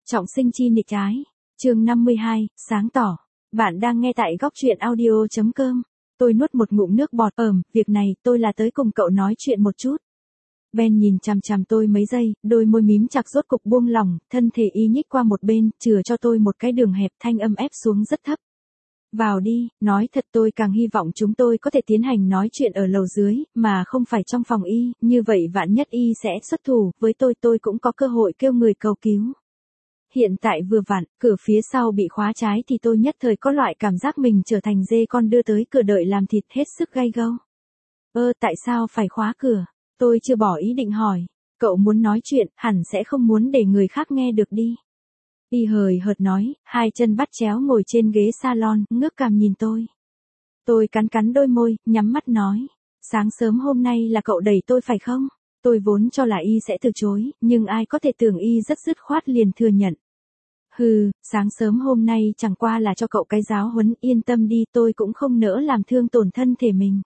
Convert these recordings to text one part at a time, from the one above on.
Trọng sinh chi nghịch ái. Chương 52, sáng tỏ. Bạn đang nghe tại góc truyện audio.com. Tôi nuốt một ngụm nước bọt. Việc này tôi là tới cùng cậu nói chuyện một chút. Ben nhìn chằm chằm tôi mấy giây, đôi môi mím chặt rốt cục buông lỏng, thân thể y nhích qua một bên, chừa cho tôi một cái đường hẹp, thanh âm ép xuống rất thấp. Vào đi, nói thật tôi càng hy vọng chúng tôi có thể tiến hành nói chuyện ở lầu dưới, mà không phải trong phòng y, như vậy vạn nhất y sẽ xuất thủ, với tôi cũng có cơ hội kêu người cầu cứu. Hiện tại vừa vặn, cửa phía sau bị khóa trái thì tôi nhất thời có loại cảm giác mình trở thành dê con đưa tới cửa đợi làm thịt hết sức gay gâu. Tại sao phải khóa cửa? Tôi chưa bỏ ý định hỏi. Cậu muốn nói chuyện, hẳn sẽ không muốn để người khác nghe được đi. Y hời hợt nói, hai chân bắt chéo ngồi trên ghế salon, ngước cằm nhìn tôi. Tôi cắn đôi môi, nhắm mắt nói. Sáng sớm hôm nay là cậu đẩy tôi phải không? Tôi vốn cho là y sẽ từ chối, nhưng ai có thể tưởng y rất dứt khoát liền thừa nhận. Sáng sớm hôm nay chẳng qua là cho cậu cái giáo huấn, yên tâm đi, tôi cũng không nỡ làm thương tổn thân thể mình.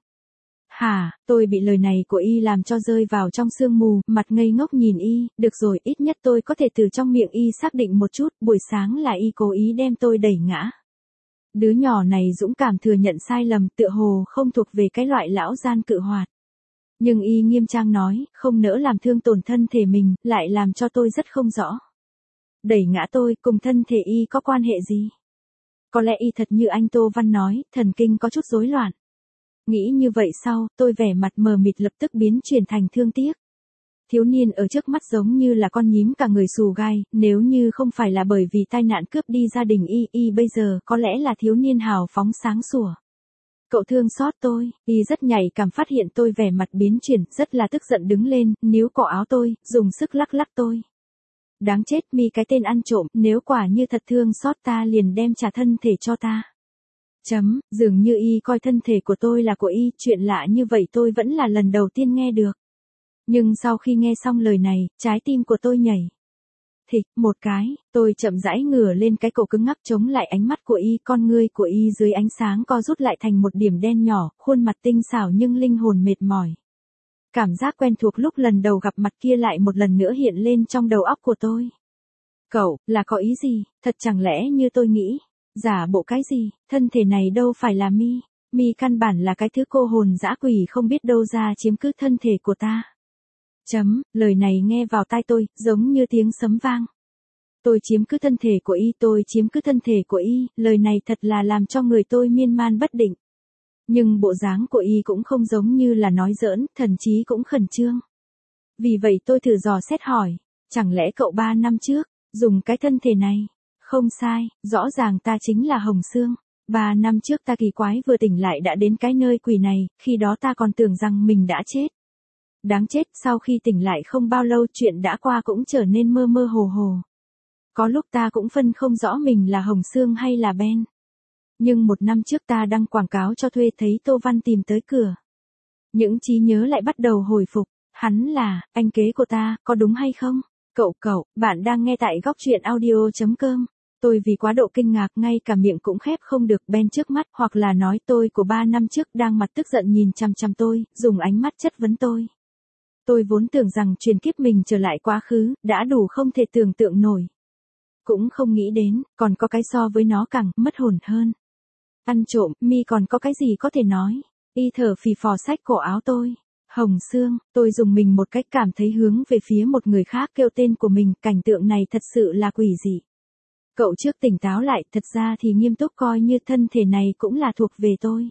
Tôi bị lời này của y làm cho rơi vào trong sương mù, mặt ngây ngốc nhìn y, được rồi, ít nhất tôi có thể từ trong miệng y xác định một chút, buổi sáng là y cố ý đem tôi đẩy ngã. Đứa nhỏ này dũng cảm thừa nhận sai lầm, tựa hồ không thuộc về cái loại lão gian cự hoạt. Nhưng y nghiêm trang nói, không nỡ làm thương tổn thân thể mình, lại làm cho tôi rất không rõ. Đẩy ngã tôi, cùng thân thể y có quan hệ gì? Có lẽ y thật như anh Tô Văn nói, thần kinh có chút rối loạn. Nghĩ như vậy sau, tôi vẻ mặt mờ mịt lập tức biến chuyển thành thương tiếc. Thiếu niên ở trước mắt giống như là con nhím cả người xù gai, nếu như không phải là bởi vì tai nạn cướp đi gia đình y bây giờ có lẽ là thiếu niên hào phóng sáng sủa. Cậu thương xót tôi, y rất nhạy cảm phát hiện tôi vẻ mặt biến chuyển, rất là tức giận đứng lên, níu cổ áo tôi, dùng sức lắc tôi. Đáng chết mi cái tên ăn trộm, nếu quả như thật thương xót ta liền đem trả thân thể cho ta. Dường như y coi thân thể của tôi là của y, chuyện lạ như vậy tôi vẫn là lần đầu tiên nghe được. Nhưng sau khi nghe xong lời này, trái tim của tôi nhảy. Thịch, một cái, tôi chậm rãi ngửa lên cái cổ cứng ngắc chống lại ánh mắt của y, con ngươi của y dưới ánh sáng co rút lại thành một điểm đen nhỏ, khuôn mặt tinh xảo nhưng linh hồn mệt mỏi. Cảm giác quen thuộc lúc lần đầu gặp mặt kia lại một lần nữa hiện lên trong đầu óc của tôi. Cậu, là có ý gì, thật chẳng lẽ như tôi nghĩ? Giả bộ cái gì, thân thể này đâu phải là mi căn bản là cái thứ cô hồn dã quỷ không biết đâu ra chiếm cứ thân thể của ta. Lời này nghe vào tai tôi, giống như tiếng sấm vang. Tôi chiếm cứ thân thể của y, tôi chiếm cứ thân thể của y, lời này thật là làm cho người tôi miên man bất định. Nhưng bộ dáng của y cũng không giống như là nói giỡn, thần chí cũng khẩn trương. Vì vậy tôi thử dò xét hỏi, chẳng lẽ cậu 3 năm trước, dùng cái thân thể này? Không sai, rõ ràng ta chính là Hồng Sương. 3 năm trước ta kỳ quái vừa tỉnh lại đã đến cái nơi quỷ này, khi đó ta còn tưởng rằng mình đã chết. Đáng chết, sau khi tỉnh lại không bao lâu chuyện đã qua cũng trở nên mơ mơ hồ hồ. Có lúc ta cũng phân không rõ mình là Hồng Sương hay là Ben. Nhưng 1 năm trước ta đăng quảng cáo cho thuê thấy Tô Văn tìm tới cửa. Những trí nhớ lại bắt đầu hồi phục, hắn là anh kế của ta, có đúng hay không? Cậu, bạn đang nghe tại góc truyện audio.com. Tôi vì quá độ kinh ngạc ngay cả miệng cũng khép không được, Ben trước mắt, hoặc là nói tôi của 3 năm trước đang mặt tức giận nhìn chằm chằm tôi, dùng ánh mắt chất vấn tôi. Tôi vốn tưởng rằng truyền kiếp mình trở lại quá khứ, đã đủ không thể tưởng tượng nổi. Cũng không nghĩ đến, còn có cái so với nó càng mất hồn hơn. Ăn trộm, mi còn có cái gì có thể nói? Y thở phì phò xách cổ áo tôi. Hồng Sương, tôi dùng mình một cách cảm thấy hướng về phía một người khác kêu tên của mình, cảnh tượng này thật sự là quỷ dị. Cậu trước tỉnh táo lại, thật ra thì nghiêm túc coi như thân thể này cũng là thuộc về tôi.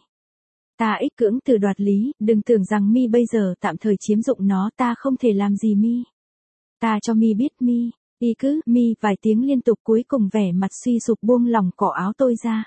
Ta ích cưỡng từ đoạt lý, đừng tưởng rằng mi bây giờ tạm thời chiếm dụng nó, ta không thể làm gì mi. Ta cho mi biết mi, y cứ, mi, vài tiếng liên tục cuối cùng vẻ mặt suy sụp buông lỏng cổ áo tôi ra.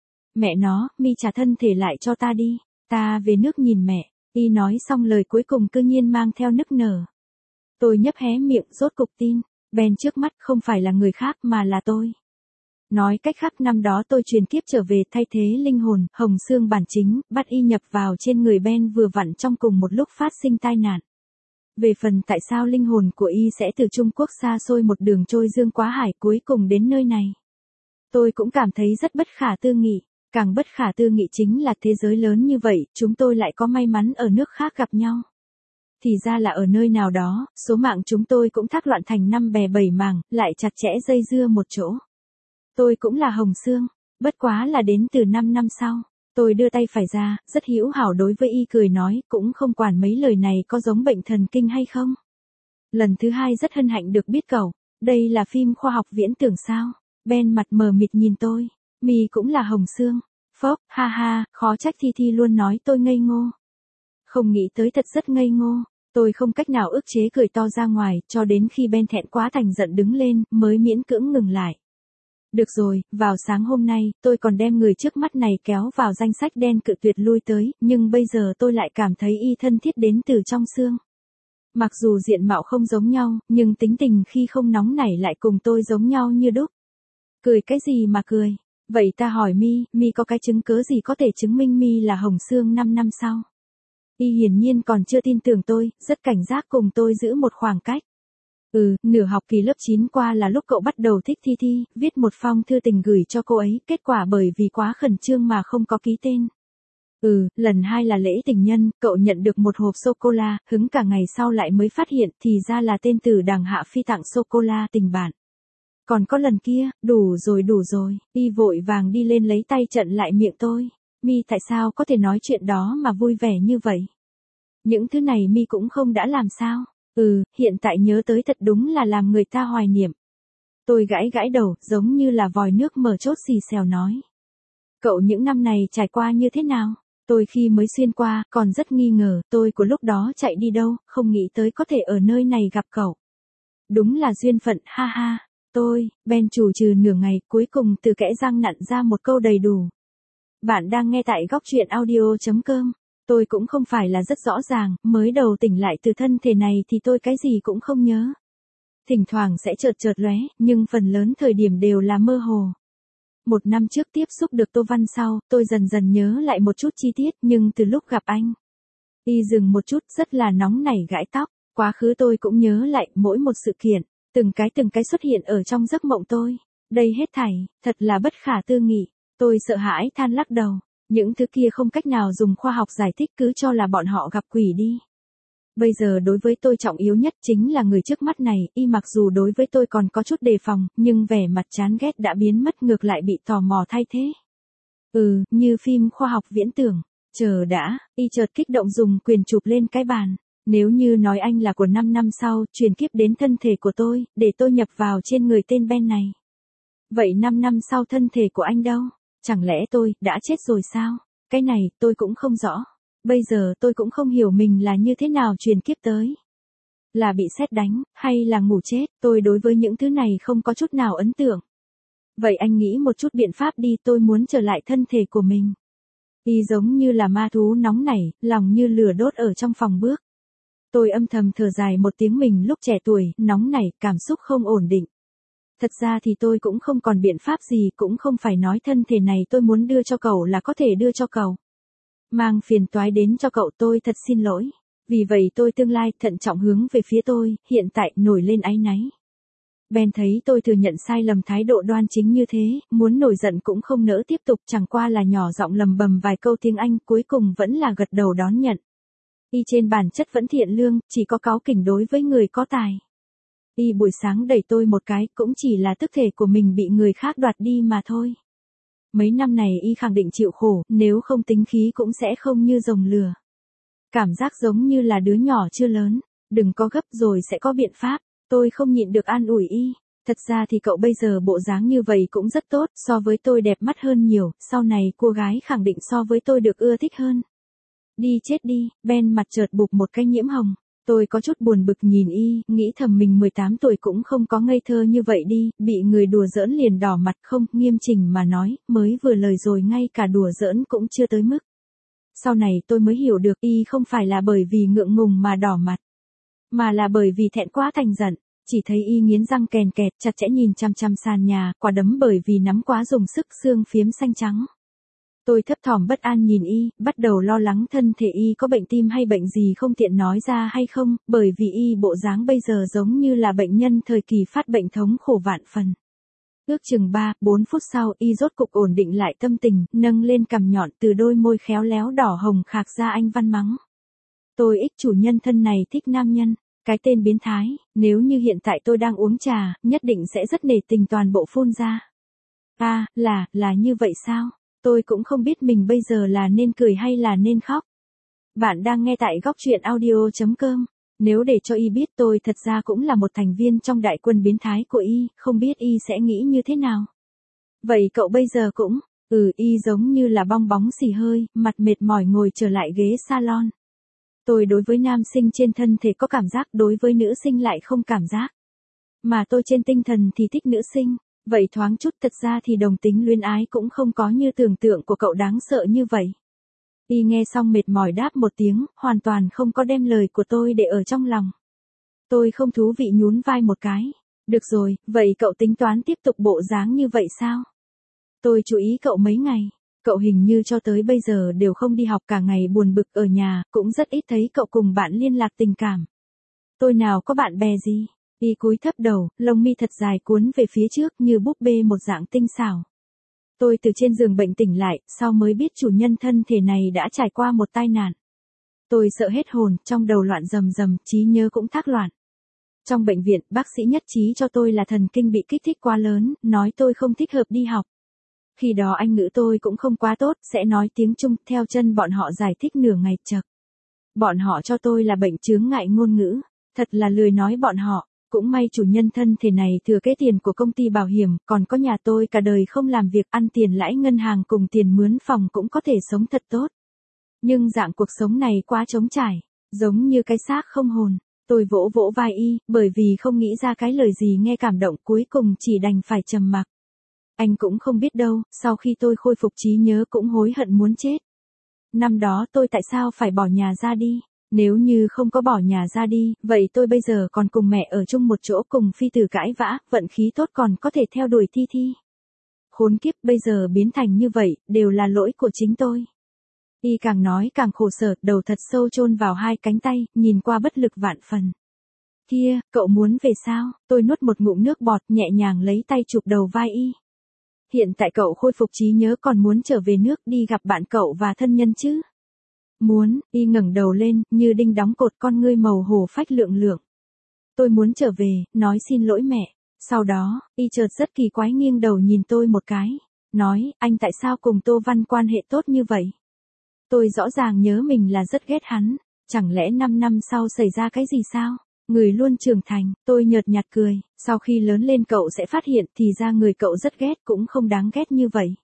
Mẹ nó, mi trả thân thể lại cho ta đi, ta về nước nhìn mẹ, y nói xong lời cuối cùng cư nhiên mang theo nức nở. Tôi nhấp hé miệng rốt cục tin, Ben trước mắt không phải là người khác mà là tôi. Nói cách khác năm đó tôi truyền kiếp trở về thay thế linh hồn, Hồng Sương bản chính, bắt y nhập vào trên người Ben vừa vặn trong cùng một lúc phát sinh tai nạn. Về phần tại sao linh hồn của y sẽ từ Trung Quốc xa xôi một đường trôi dương quá hải cuối cùng đến nơi này. Tôi cũng cảm thấy rất bất khả tư nghị, càng bất khả tư nghị chính là thế giới lớn như vậy, chúng tôi lại có may mắn ở nước khác gặp nhau. Thì ra là ở nơi nào đó, số mạng chúng tôi cũng thác loạn thành năm bè bảy mảng, lại chặt chẽ dây dưa một chỗ. Tôi cũng là Hồng Sương, bất quá là đến từ 5 năm sau. Tôi đưa tay phải ra, rất hữu hảo đối với y cười nói, cũng không quản mấy lời này có giống bệnh thần kinh hay không. Lần thứ hai rất hân hạnh được biết cậu, đây là phim khoa học viễn tưởng sao? Ben mặt mờ mịt nhìn tôi, mi cũng là Hồng Sương. Phốc, ha ha, khó trách Thi Thi luôn nói tôi ngây ngô. Không nghĩ tới thật rất ngây ngô, tôi không cách nào ức chế cười to ra ngoài, cho đến khi Ben thẹn quá thành giận đứng lên, mới miễn cưỡng ngừng lại. Được rồi, vào sáng hôm nay, tôi còn đem người trước mắt này kéo vào danh sách đen cự tuyệt lui tới, nhưng bây giờ tôi lại cảm thấy y thân thiết đến từ trong xương. Mặc dù diện mạo không giống nhau, nhưng tính tình khi không nóng nảy lại cùng tôi giống nhau như đúc. Cười cái gì mà cười? Vậy ta hỏi mi có cái chứng cớ gì có thể chứng minh mi là Hồng Sương 5 năm sau? Y hiển nhiên còn chưa tin tưởng tôi, rất cảnh giác cùng tôi giữ một khoảng cách. Nửa học kỳ lớp 9 qua là lúc cậu bắt đầu thích Thi Thi, viết một phong thư tình gửi cho cô ấy, kết quả bởi vì quá khẩn trương mà không có ký tên. Lần 2 là lễ tình nhân, cậu nhận được một hộp sô-cô-la, hứng cả ngày sau lại mới phát hiện thì ra là tên Tử Đằng Hạ Phi tặng sô-cô-la tình bạn. Còn có lần kia, đủ rồi, y vội vàng đi lên lấy tay chặn lại miệng tôi. Mi tại sao có thể nói chuyện đó mà vui vẻ như vậy? Những thứ này mi cũng không đã làm sao? Hiện tại nhớ tới thật đúng là làm người ta hoài niệm. Tôi gãi đầu, giống như là vòi nước mở chốt xì xèo nói. Cậu những năm này trải qua như thế nào? Tôi khi mới xuyên qua, còn rất nghi ngờ, tôi của lúc đó chạy đi đâu, không nghĩ tới có thể ở nơi này gặp cậu. Đúng là duyên phận, ha ha. Ben chủ trừ nửa ngày, cuối cùng từ kẽ răng nặn ra một câu đầy đủ. Bạn đang nghe tại góc truyện audio.com. Tôi cũng không phải là rất rõ ràng, mới đầu tỉnh lại từ thân thể này thì tôi cái gì cũng không nhớ. Thỉnh thoảng sẽ chợt lóe, nhưng phần lớn thời điểm đều là mơ hồ. 1 năm trước tiếp xúc được Tô Văn sau, tôi dần dần nhớ lại một chút chi tiết, nhưng từ lúc gặp anh, y dừng một chút, rất là nóng nảy gãi tóc. Quá khứ tôi cũng nhớ lại mỗi một sự kiện, từng cái xuất hiện ở trong giấc mộng tôi. Đây hết thảy, thật là bất khả tư nghị. Tôi sợ hãi than lắc đầu. Những thứ kia không cách nào dùng khoa học giải thích, cứ cho là bọn họ gặp quỷ đi. Bây giờ đối với tôi trọng yếu nhất chính là người trước mắt này, y mặc dù đối với tôi còn có chút đề phòng, nhưng vẻ mặt chán ghét đã biến mất, ngược lại bị tò mò thay thế. Như phim khoa học viễn tưởng. Chờ đã, y chợt kích động dùng quyền chụp lên cái bàn. Nếu như nói anh là của 5 năm sau, truyền kiếp đến thân thể của tôi, để tôi nhập vào trên người tên Ben này. Vậy 5 năm sau thân thể của anh đâu? Chẳng lẽ tôi đã chết rồi sao? Cái này tôi cũng không rõ. Bây giờ tôi cũng không hiểu mình là như thế nào truyền kiếp tới. Là bị sét đánh, hay là ngủ chết, tôi đối với những thứ này không có chút nào ấn tượng. Vậy anh nghĩ một chút biện pháp đi, tôi muốn trở lại thân thể của mình. Y giống như là ma thú nóng nảy, lòng như lửa đốt ở trong phòng bước. Tôi âm thầm thở dài một tiếng, mình lúc trẻ tuổi, nóng nảy, cảm xúc không ổn định. Thật ra thì tôi cũng không còn biện pháp gì, cũng không phải nói thân thể này tôi muốn đưa cho cậu là có thể đưa cho cậu. Mang phiền toái đến cho cậu, tôi thật xin lỗi. Vì vậy tôi tương lai thận trọng hướng về phía tôi, hiện tại nổi lên áy náy. Ben thấy tôi thừa nhận sai lầm, thái độ đoan chính như thế, muốn nổi giận cũng không nỡ tiếp tục, chẳng qua là nhỏ giọng lầm bầm vài câu tiếng Anh, cuối cùng vẫn là gật đầu đón nhận. Y trên bản chất vẫn thiện lương, chỉ có cáu kỉnh đối với người có tài. Y buổi sáng đẩy tôi một cái, cũng chỉ là tức thể của mình bị người khác đoạt đi mà thôi. Mấy năm này y khẳng định chịu khổ, nếu không tính khí cũng sẽ không như rồng lửa. Cảm giác giống như là đứa nhỏ chưa lớn, đừng có gấp rồi sẽ có biện pháp. Tôi không nhịn được an ủi y. Thật ra thì cậu bây giờ bộ dáng như vậy cũng rất tốt, so với tôi đẹp mắt hơn nhiều, sau này cô gái khẳng định so với tôi được ưa thích hơn. Đi chết đi, Ben mặt chợt bục một cái nhiễm hồng. Tôi có chút buồn bực nhìn y, nghĩ thầm mình 18 tuổi cũng không có ngây thơ như vậy đi, bị người đùa giỡn liền đỏ mặt. Không, nghiêm chỉnh mà nói, mới vừa lời rồi ngay cả đùa giỡn cũng chưa tới mức. Sau này tôi mới hiểu được y không phải là bởi vì ngượng ngùng mà đỏ mặt, mà là bởi vì thẹn quá thành giận. Chỉ thấy y nghiến răng kèn kẹt, chặt chẽ nhìn chăm chăm sàn nhà, quả đấm bởi vì nắm quá dùng sức, xương phiếm xanh trắng. Tôi thấp thỏm bất an nhìn y, bắt đầu lo lắng thân thể y có bệnh tim hay bệnh gì không tiện nói ra hay không, bởi vì y bộ dáng bây giờ giống như là bệnh nhân thời kỳ phát bệnh thống khổ vạn phần. Ước chừng 3-4 phút sau, y rốt cục ổn định lại tâm tình, nâng lên cằm nhọn, từ đôi môi khéo léo đỏ hồng khạc ra anh văn mắng. Tôi ích chủ nhân thân này thích nam nhân. Cái tên biến thái, nếu như hiện tại tôi đang uống trà, nhất định sẽ rất nể tình toàn bộ phun ra. À, là như vậy sao? Tôi cũng không biết mình bây giờ là nên cười hay là nên khóc. Bạn đang nghe tại góc truyện audio.com. Nếu để cho Y biết tôi thật ra cũng là một thành viên trong đại quân biến thái của Y, không biết Y sẽ nghĩ như thế nào? Vậy cậu bây giờ cũng, Y giống như là bong bóng xì hơi, mặt mệt mỏi ngồi trở lại ghế salon. Tôi đối với nam sinh trên thân thể có cảm giác, đối với nữ sinh lại không cảm giác. Mà tôi trên tinh thần thì thích nữ sinh, vậy thoáng chút thật ra thì đồng tính luyến ái cũng không có như tưởng tượng của cậu đáng sợ như vậy. Y nghe xong mệt mỏi đáp một tiếng, hoàn toàn không có đem lời của tôi để ở trong lòng. Tôi không thú vị nhún vai một cái. Được rồi, vậy cậu tính toán tiếp tục bộ dáng như vậy sao? Tôi chú ý cậu mấy ngày. Cậu hình như cho tới bây giờ đều không đi học, cả ngày buồn bực ở nhà, cũng rất ít thấy cậu cùng bạn liên lạc tình cảm. Tôi nào có bạn bè gì? Y cúi thấp đầu, lông mi thật dài cuốn về phía trước như búp bê một dạng tinh xảo. Tôi từ trên giường bệnh tỉnh lại, sau mới biết chủ nhân thân thể này đã trải qua một tai nạn. Tôi sợ hết hồn, trong đầu loạn rầm rầm, trí nhớ cũng thác loạn. Trong bệnh viện, bác sĩ nhất trí cho tôi là thần kinh bị kích thích quá lớn, nói tôi không thích hợp đi học. Khi đó Anh ngữ tôi cũng không quá tốt, sẽ nói tiếng Trung, theo chân bọn họ giải thích nửa ngày chậc. Bọn họ cho tôi là bệnh chướng ngại ngôn ngữ, thật là lười nói bọn họ. Cũng may chủ nhân thân thể này thừa kế tiền của công ty bảo hiểm, còn có nhà tôi cả đời không làm việc, ăn tiền lãi ngân hàng cùng tiền mướn phòng cũng có thể sống thật tốt. Nhưng dạng cuộc sống này quá trống trải, giống như cái xác không hồn. Tôi vỗ vỗ vai Y, bởi vì không nghĩ ra cái lời gì nghe cảm động, cuối cùng chỉ đành phải trầm mặc. Anh cũng không biết đâu, sau khi tôi khôi phục trí nhớ cũng hối hận muốn chết. Năm đó tôi tại sao phải bỏ nhà ra đi? Nếu như không có bỏ nhà ra đi, vậy tôi bây giờ còn cùng mẹ ở chung một chỗ, cùng Phi Tử cãi vã, vận khí tốt còn có thể theo đuổi Thi Thi. Khốn kiếp, bây giờ biến thành như vậy, đều là lỗi của chính tôi. Y càng nói càng khổ sở, đầu thật sâu chôn vào hai cánh tay, nhìn qua bất lực vạn phần. Kia, cậu muốn về sao? Tôi nuốt một ngụm nước bọt, nhẹ nhàng lấy tay chụp đầu vai Y. Hiện tại cậu khôi phục trí nhớ, còn muốn trở về nước đi gặp bạn cậu và thân nhân chứ? Muốn. Y ngẩng đầu lên, như đinh đóng cột, con ngươi màu hồ phách lượng lượng. Tôi muốn trở về, nói xin lỗi mẹ. Sau đó, Y chợt rất kỳ quái nghiêng đầu nhìn tôi một cái. Nói, anh tại sao cùng Tô Văn quan hệ tốt như vậy? Tôi rõ ràng nhớ mình là rất ghét hắn. Chẳng lẽ 5 năm sau xảy ra cái gì sao? Người luôn trưởng thành, tôi nhợt nhạt cười. Sau khi lớn lên cậu sẽ phát hiện thì ra người cậu rất ghét cũng không đáng ghét như vậy.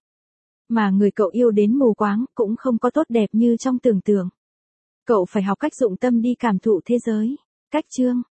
Mà người cậu yêu đến mù quáng cũng không có tốt đẹp như trong tưởng tượng. Cậu phải học cách dụng tâm đi cảm thụ thế giới. Cách chương